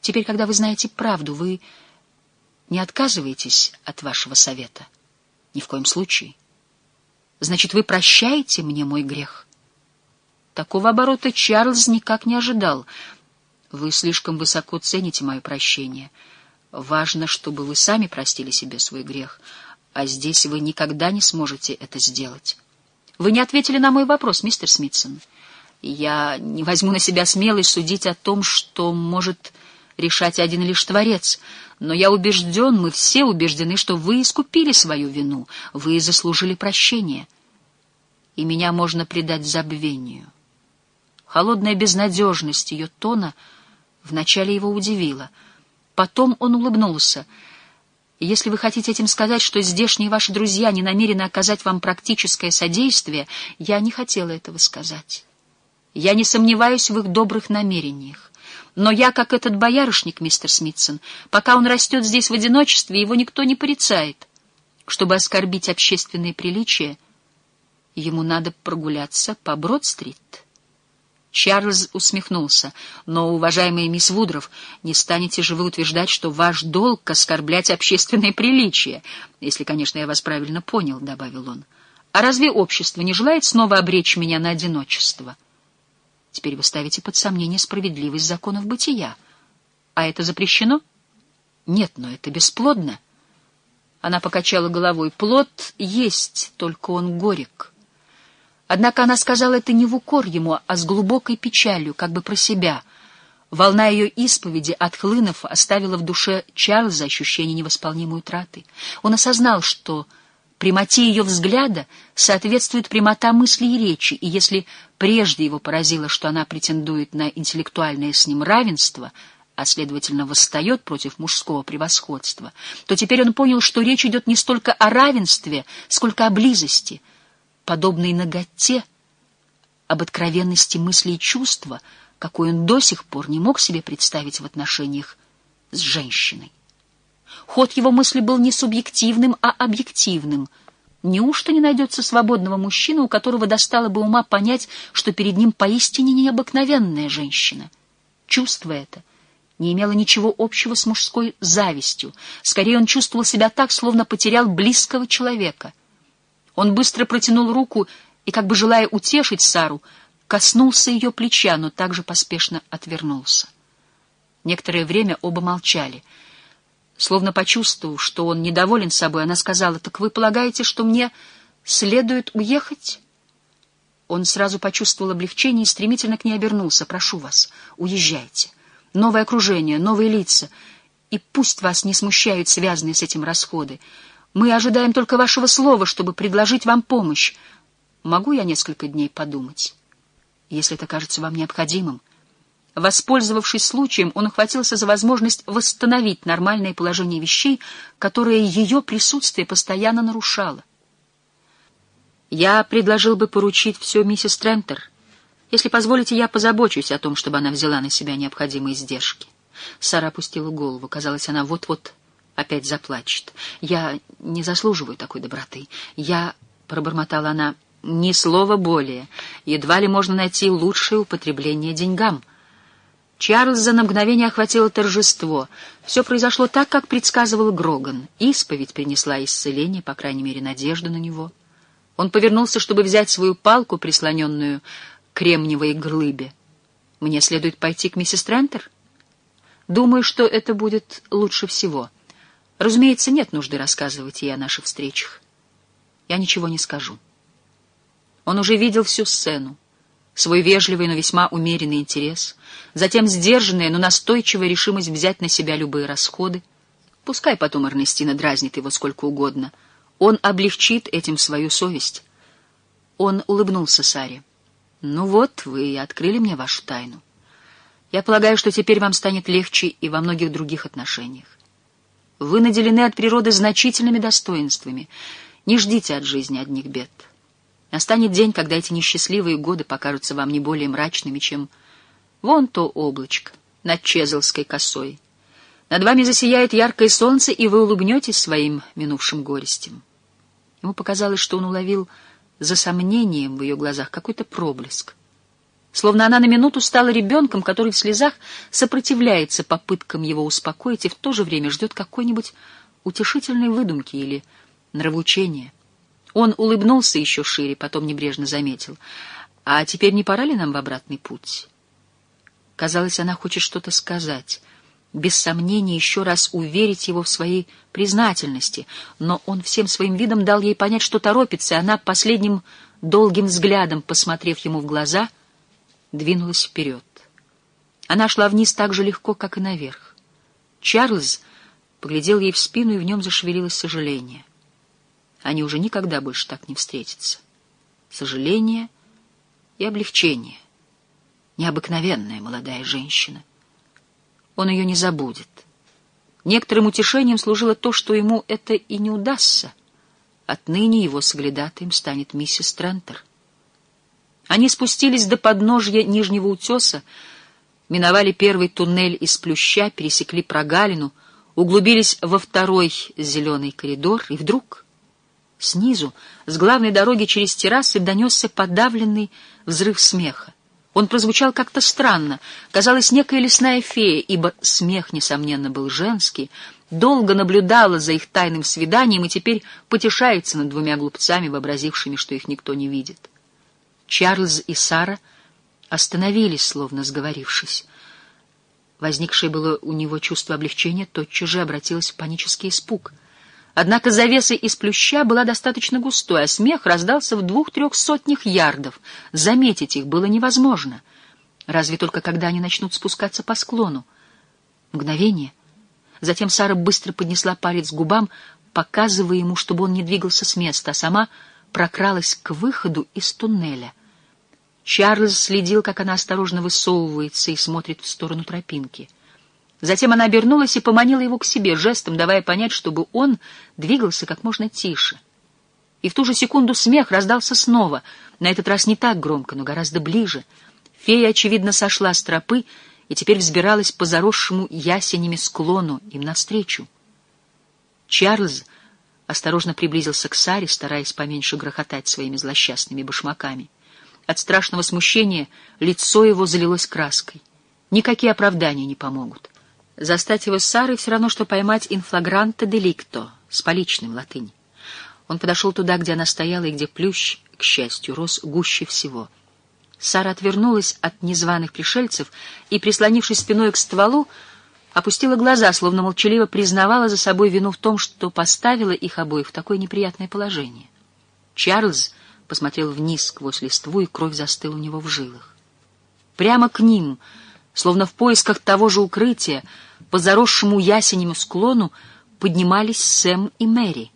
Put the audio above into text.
Теперь, когда вы знаете правду, вы не отказываетесь от вашего совета? Ни в коем случае. Значит, вы прощаете мне мой грех? Такого оборота Чарльз никак не ожидал. Вы слишком высоко цените мое прощение. Важно, чтобы вы сами простили себе свой грех, а здесь вы никогда не сможете это сделать. Вы не ответили на мой вопрос, мистер Смитсон. Я не возьму на себя смелость судить о том, что может решать один лишь Творец, но я убежден, мы все убеждены, что вы искупили свою вину, вы заслужили прощения, и меня можно предать забвению. Холодная безнадежность ее тона вначале его удивила. Потом он улыбнулся. Если вы хотите этим сказать, что здешние ваши друзья не намерены оказать вам практическое содействие, я не хотела этого сказать. Я не сомневаюсь в их добрых намерениях. Но я, как этот боярышник, мистер Смитсон, пока он растет здесь в одиночестве, его никто не порицает. Чтобы оскорбить общественные приличия, ему надо прогуляться по Брод-стрит. Чарльз усмехнулся. Но, уважаемая мисс Вудров, не станете же вы утверждать, что ваш долг — оскорблять общественные приличия, если, конечно, я вас правильно понял, — добавил он. А разве общество не желает снова обречь меня на одиночество? Теперь вы ставите под сомнение справедливость законов бытия. А это запрещено? Нет, но это бесплодно. Она покачала головой. Плод есть, только он горек. Однако она сказала это не в укор ему, а с глубокой печалью, как бы про себя. Волна ее исповеди, отхлынув, оставила в душе Чарльза ощущение невосполнимой утраты. Он осознал, что прямоте ее взгляда соответствует прямота мысли и речи, и если прежде его поразило, что она претендует на интеллектуальное с ним равенство, а, следовательно, восстает против мужского превосходства, то теперь он понял, что речь идет не столько о равенстве, сколько о близости, подобной наготе, об откровенности мысли и чувства, какой он до сих пор не мог себе представить в отношениях с женщиной. Ход его мысли был не субъективным, а объективным. Неужто не найдется свободного мужчины, у которого достало бы ума понять, что перед ним поистине необыкновенная женщина? Чувство это не имело ничего общего с мужской завистью. Скорее, он чувствовал себя так, словно потерял близкого человека. Он быстро протянул руку и, как бы желая утешить Сару, коснулся ее плеча, но также поспешно отвернулся. Некоторое время оба молчали. Словно почувствовав, что он недоволен собой, она сказала: «Так вы полагаете, что мне следует уехать?» Он сразу почувствовал облегчение и стремительно к ней обернулся. «Прошу вас, уезжайте. Новое окружение, новые лица. И пусть вас не смущают связанные с этим расходы. Мы ожидаем только вашего слова, чтобы предложить вам помощь. Могу я несколько дней подумать, если это кажется вам необходимым?» Воспользовавшись случаем, он ухватился за возможность восстановить нормальное положение вещей, которое ее присутствие постоянно нарушало. «Я предложил бы поручить все миссис Трентер. Если позволите, я позабочусь о том, чтобы она взяла на себя необходимые издержки». Сара опустила голову. Казалось, она вот-вот опять заплачет. «Я не заслуживаю такой доброты. Пробормотала она, — «ни слова более. Едва ли можно найти лучшее употребление деньгам». Чарльза на мгновение охватило торжество. Все произошло так, как предсказывал Гроган. Исповедь принесла исцеление, по крайней мере, надежду на него. Он повернулся, чтобы взять свою палку, прислоненную к кремниевой глыбе. «Мне следует пойти к миссис Трентер? Думаю, что это будет лучше всего. Разумеется, нет нужды рассказывать ей о наших встречах. Я ничего не скажу». Он уже видел всю сцену. Свой вежливый, но весьма умеренный интерес, затем сдержанная, но настойчивая решимость взять на себя любые расходы. Пускай потом Эрнестина дразнит его сколько угодно. Он облегчит этим свою совесть. Он улыбнулся Саре. «Ну вот, вы открыли мне вашу тайну. Я полагаю, что теперь вам станет легче и во многих других отношениях. Вы наделены от природы значительными достоинствами. Не ждите от жизни одних бед. Настанет день, когда эти несчастливые годы покажутся вам не более мрачными, чем вон то облачко над Чезлской косой. Над вами засияет яркое солнце, и вы улыбнетесь своим минувшим горестям». Ему показалось, что он уловил за сомнением в ее глазах какой-то проблеск. словно она на минуту стала ребенком, который в слезах сопротивляется попыткам его успокоить и в то же время ждет какой-нибудь утешительной выдумки или нравоучения. Он улыбнулся еще шире, потом небрежно заметил: «А теперь не пора ли нам в обратный путь?» Казалось, она хочет что-то сказать, без сомнения еще раз уверить его в своей признательности, но он всем своим видом дал ей понять, что торопится, и она, последним долгим взглядом посмотрев ему в глаза, двинулась вперед. Она шла вниз так же легко, как и наверх. Чарльз поглядел ей в спину, и в нем зашевелилось сожаление. Они уже никогда больше так не встретятся. Сожаление и облегчение. Необыкновенная молодая женщина. Он ее не забудет. Некоторым утешением служило то, что ему это и не удастся. Отныне его соглядатаем станет миссис Трентер. Они спустились до подножья нижнего утеса, миновали первый туннель из плюща, пересекли прогалину, углубились во второй зеленый коридор, и вдруг снизу, с главной дороги через террасы, донесся подавленный взрыв смеха. Он прозвучал как-то странно, казалось, некая лесная фея, ибо смех, несомненно, был женский, долго наблюдала за их тайным свиданием и теперь потешается над двумя глупцами, вообразившими, что их никто не видит. Чарльз и Сара остановились, словно сговорившись. Возникшее было у него чувство облегчения тотчас же обратилось в панический испуг. Однако завеса из плюща была достаточно густой, а смех раздался в 2-3 сотнях ярдов. Заметить их было невозможно, разве только когда они начнут спускаться по склону. Мгновение. Затем Сара быстро поднесла палец к губам, показывая ему, чтобы он не двигался с места, а сама прокралась к выходу из туннеля. Чарльз следил, как она осторожно высовывается и смотрит в сторону тропинки. Затем она обернулась и поманила его к себе, жестом давая понять, чтобы он двигался как можно тише. И в ту же секунду смех раздался снова, на этот раз не так громко, но гораздо ближе. Фея, очевидно, сошла с тропы и теперь взбиралась по заросшему ясенями склону им навстречу. Чарльз осторожно приблизился к Саре, стараясь поменьше грохотать своими злосчастными башмаками. От страшного смущения лицо его залилось краской. Никакие оправдания не помогут. Застать его с Сарой все равно, что поймать in flagrante delicto, с поличным, латынь. Он подошел туда, где она стояла, и где плющ, к счастью, рос гуще всего. Сара отвернулась от незваных пришельцев и, прислонившись спиной к стволу, опустила глаза, словно молчаливо признавала за собой вину в том, что поставила их обоих в такое неприятное положение. Чарльз посмотрел вниз сквозь листву, и кровь застыла у него в жилах. Прямо к ним, словно в поисках того же укрытия, по заросшему ясенему склону поднимались Сэм и Мэри.